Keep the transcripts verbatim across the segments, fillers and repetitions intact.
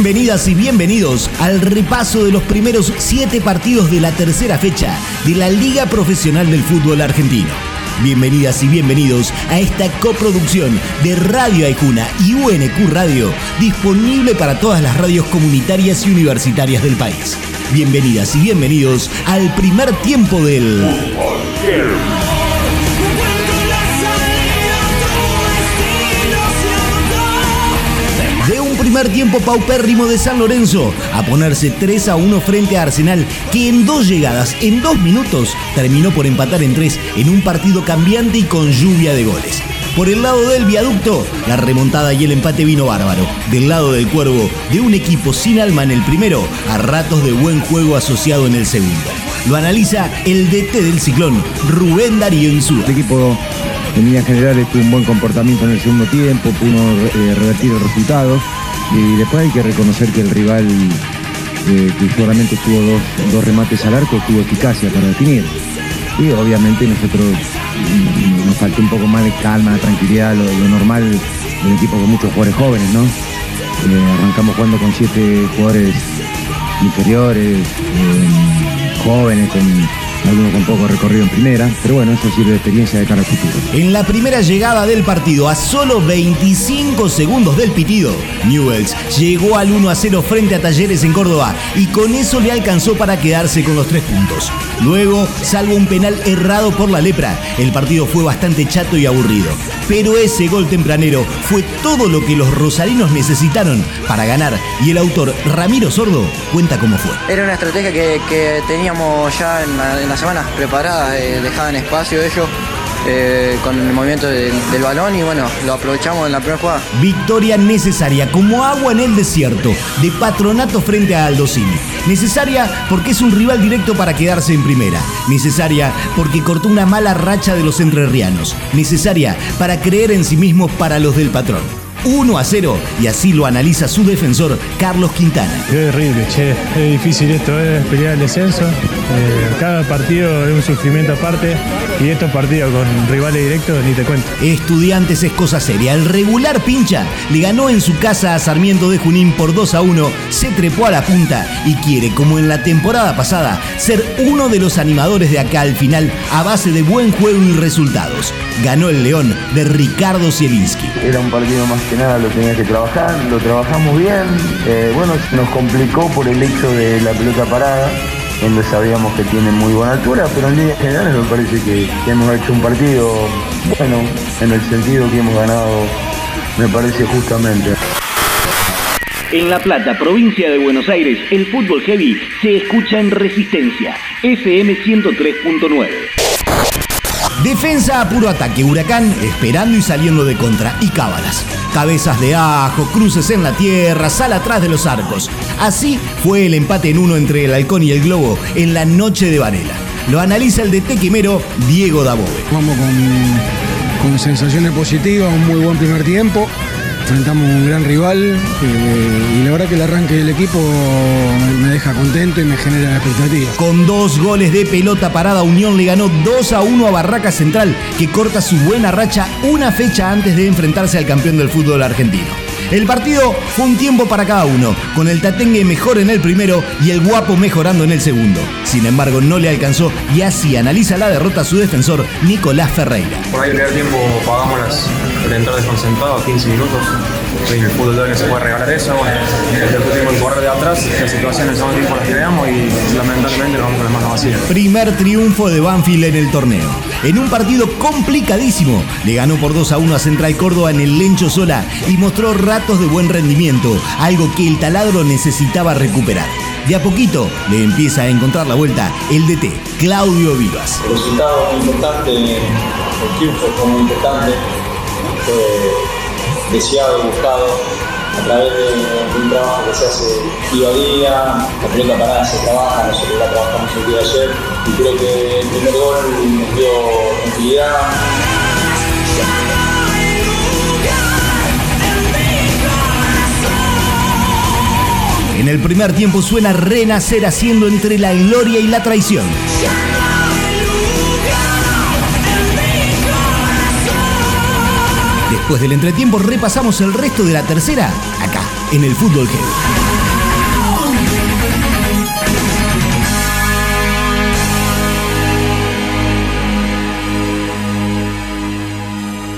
Bienvenidas y bienvenidos al repaso de los primeros siete partidos de la tercera fecha de la Liga Profesional del Fútbol Argentino. Bienvenidas y bienvenidos a esta coproducción de Radio Aijuna y U N Q Radio, disponible para todas las radios comunitarias y universitarias del país. Bienvenidas y bienvenidos al primer tiempo del Fútbol. De un primer tiempo paupérrimo de San Lorenzo a ponerse tres a uno frente a Arsenal, que en dos llegadas, en dos minutos, terminó por empatar en tres en un partido cambiante y con lluvia de goles. Por el lado del viaducto, la remontada y el empate vino bárbaro. Del lado del Cuervo, de un equipo sin alma en el primero, a ratos de buen juego asociado en el segundo. Lo analiza el D T del Ciclón, Rubén Darío Insúa. El equipo en líneas generales tuvo un buen comportamiento en el segundo tiempo, pudo eh, revertir los resultados, y después hay que reconocer que el rival, eh, que solamente tuvo dos, dos remates al arco, tuvo eficacia para definir. Y obviamente nosotros mm, nos faltó un poco más de calma, tranquilidad, lo, lo normal de un equipo con muchos jugadores jóvenes, ¿no? Eh, arrancamos jugando con siete jugadores inferiores, eh, jóvenes, con algunos con poco recorrido en primera, pero bueno, eso sirve de experiencia de cara al futuro. En la primera llegada del partido, a solo veinticinco segundos del pitido, Newell's llegó al uno a cero frente a Talleres en Córdoba y con eso le alcanzó para quedarse con los tres puntos. Luego, salvo un penal errado por la lepra, el partido fue bastante chato y aburrido. Pero ese gol tempranero fue todo lo que los rosarinos necesitaron para ganar, y el autor Ramiro Sordo cuenta cómo fue. Era una estrategia que, que teníamos ya en la, en la semana preparada, eh, dejaban espacio ellos eh, con el movimiento del, del balón, y bueno, lo aprovechamos en la primera jugada. Victoria necesaria como agua en el desierto de Patronato frente a Aldosini. Necesaria porque es un rival directo para quedarse en primera. Necesaria porque cortó una mala racha de los entrerrianos. Necesaria para creer en sí mismo para los del patrón. uno a cero, y así lo analiza su defensor Carlos Quintana. Es horrible, che, es difícil esto, es pelear el descenso. Eh, cada partido es un sufrimiento aparte, y estos partidos con rivales directos ni te cuento. Estudiantes es cosa seria. El regular pincha le ganó en su casa a Sarmiento de Junín por dos a uno, se trepó a la punta y quiere, como en la temporada pasada, ser uno de los animadores de acá al final a base de buen juego y resultados. Ganó el León de Ricardo Zielinski. Era un partido más que nada, lo tenía que trabajar, lo trabajamos bien. Eh, bueno, nos complicó por el hecho de la pelota parada, donde sabíamos que tiene muy buena altura, pero en líneas generales me parece que, que hemos hecho un partido bueno, en el sentido que hemos ganado, me parece justamente. En La Plata, provincia de Buenos Aires, el fútbol heavy se escucha en Resistencia, F M ciento tres punto nueve. Defensa a puro ataque, Huracán esperando y saliendo de contra, y cábalas. Cabezas de ajo, cruces en la tierra, sal atrás de los arcos. Así fue el empate en uno entre el Halcón y el Globo en la noche de Varela. Lo analiza el D T quimero Diego Dabove. Vamos con, con sensaciones positivas, un muy buen primer tiempo. Enfrentamos un gran rival eh, y la verdad que el arranque del equipo me deja contento y me genera expectativas. Con dos goles de pelota parada, Unión le ganó dos a uno a Barraca Central, que corta su buena racha una fecha antes de enfrentarse al campeón del fútbol argentino. El partido fue un tiempo para cada uno, con el Tatengue mejor en el primero y el Guapo mejorando en el segundo. Sin embargo, no le alcanzó, y así analiza la derrota su defensor Nicolás Ferreira. Por ahí el primer tiempo pagamos las, el entrar desconcentrado, quince minutos. En el fútbol no se puede regalar eso. Bueno, después tuvimos el correr de atrás, la situación en el segundo tiempo la creamos y lamentablemente nos vamos con las manos vacías. Primer triunfo de Banfield en el torneo. En un partido complicadísimo, le ganó por dos a uno a Central Córdoba en el Lencho Sola y mostró ratos de buen rendimiento, algo que el taladro necesitaba recuperar. De a poquito le empieza a encontrar la vuelta el D T, Claudio Vivas. El resultado fue importante, el triunfo fue muy importante, fue deseado y buscado a través de un trabajo que se hace día a día. La pelota parada se trabaja, nosotros la trabajamos el día de ayer y creo que el primer gol nos dio tranquilidad. En el primer tiempo suena Renacer haciendo entre la gloria y la traición. Después del entretiempo repasamos el resto de la tercera, acá, en el Fútbol Heavy.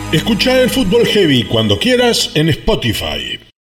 Escucha el Fútbol Heavy cuando quieras en Spotify.